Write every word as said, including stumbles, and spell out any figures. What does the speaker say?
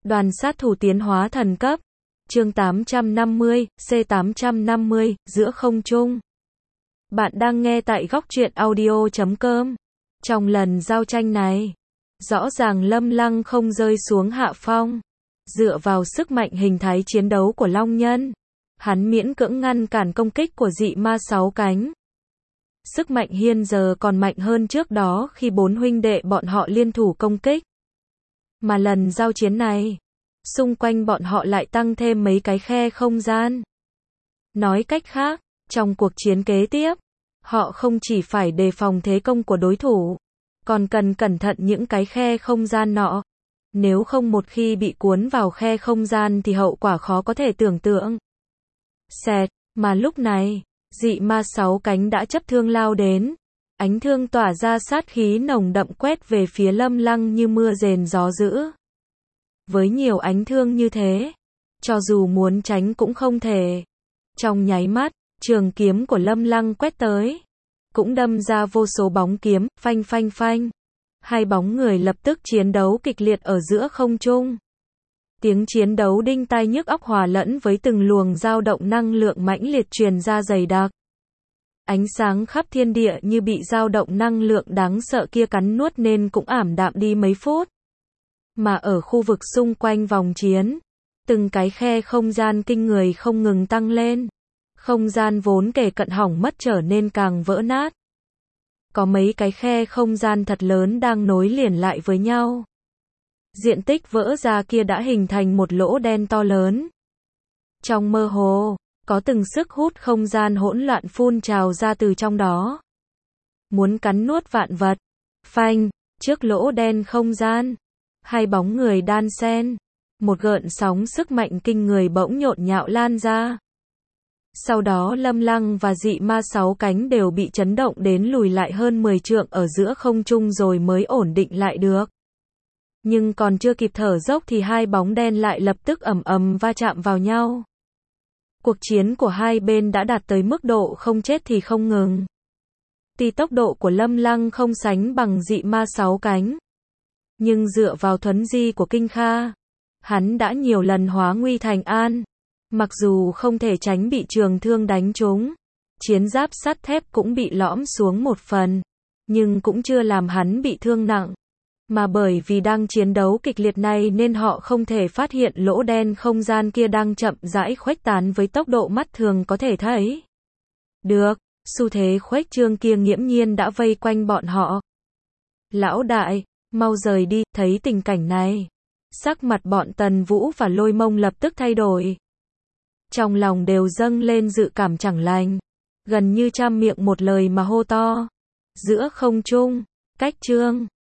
Đoàn sát thủ tiến hóa thần cấp. Chương tám trăm năm mươi, C tám trăm năm mươi, giữa không trung. Bạn đang nghe tại góc truyện audio chấm com. Trong lần giao tranh này, rõ ràng Lâm Lăng không rơi xuống hạ phong. Dựa vào sức mạnh hình thái chiến đấu của Long Nhân, hắn miễn cưỡng ngăn cản công kích của dị ma sáu cánh. Sức mạnh hiện giờ còn mạnh hơn trước đó khi bốn huynh đệ bọn họ liên thủ công kích. Mà lần giao chiến này, xung quanh bọn họ lại tăng thêm mấy cái khe không gian. Nói cách khác, trong cuộc chiến kế tiếp, họ không chỉ phải đề phòng thế công của đối thủ, còn cần cẩn thận những cái khe không gian nọ. Nếu không một khi bị cuốn vào khe không gian thì hậu quả khó có thể tưởng tượng. Xẹt, mà lúc này, dị ma sáu cánh đã chấp thương lao đến. Ánh thương tỏa ra sát khí nồng đậm quét về phía Lâm Lăng như mưa rền gió dữ. Với nhiều ánh thương như thế, cho dù muốn tránh cũng không thể. Trong nháy mắt, trường kiếm của Lâm Lăng quét tới, cũng đâm ra vô số bóng kiếm, phanh phanh phanh. Hai bóng người lập tức chiến đấu kịch liệt ở giữa không trung. Tiếng chiến đấu đinh tai nhức óc hòa lẫn với từng luồng dao động năng lượng mãnh liệt truyền ra dày đặc. Ánh sáng khắp thiên địa như bị dao động năng lượng đáng sợ kia cắn nuốt nên cũng ảm đạm đi mấy phút. Mà ở khu vực xung quanh vòng chiến, từng cái khe không gian kinh người không ngừng tăng lên. Không gian vốn kể cận hỏng mất trở nên càng vỡ nát. Có mấy cái khe không gian thật lớn đang nối liền lại với nhau. Diện tích vỡ ra kia đã hình thành một lỗ đen to lớn. Trong mơ hồ, có từng sức hút không gian hỗn loạn phun trào ra từ trong đó. Muốn cắn nuốt vạn vật. Phanh, trước lỗ đen không gian, hai bóng người đan xen. Một gợn sóng sức mạnh kinh người bỗng nhộn nhạo lan ra. Sau đó Lâm Lăng và dị ma sáu cánh đều bị chấn động đến lùi lại hơn mười trượng ở giữa không trung rồi mới ổn định lại được. Nhưng còn chưa kịp thở dốc thì hai bóng đen lại lập tức ầm ầm va chạm vào nhau. Cuộc chiến của hai bên đã đạt tới mức độ không chết thì không ngừng. Tuy tốc độ của Lâm Lăng không sánh bằng dị ma sáu cánh, nhưng dựa vào thuấn di của Kinh Kha, hắn đã nhiều lần hóa nguy thành an. Mặc dù không thể tránh bị trường thương đánh trúng, chiến giáp sắt thép cũng bị lõm xuống một phần, nhưng cũng chưa làm hắn bị thương nặng. Mà bởi vì đang chiến đấu kịch liệt này nên họ không thể phát hiện lỗ đen không gian kia đang chậm rãi khuếch tán với tốc độ mắt thường có thể thấy. Được, xu thế khuếch trương kia nghiễm nhiên đã vây quanh bọn họ. Lão đại, mau rời đi, thấy tình cảnh này. Sắc mặt bọn Tần Vũ và Lôi Mông lập tức thay đổi. Trong lòng đều dâng lên dự cảm chẳng lành. Gần như trăm miệng một lời mà hô to. Giữa không trung, cách trương.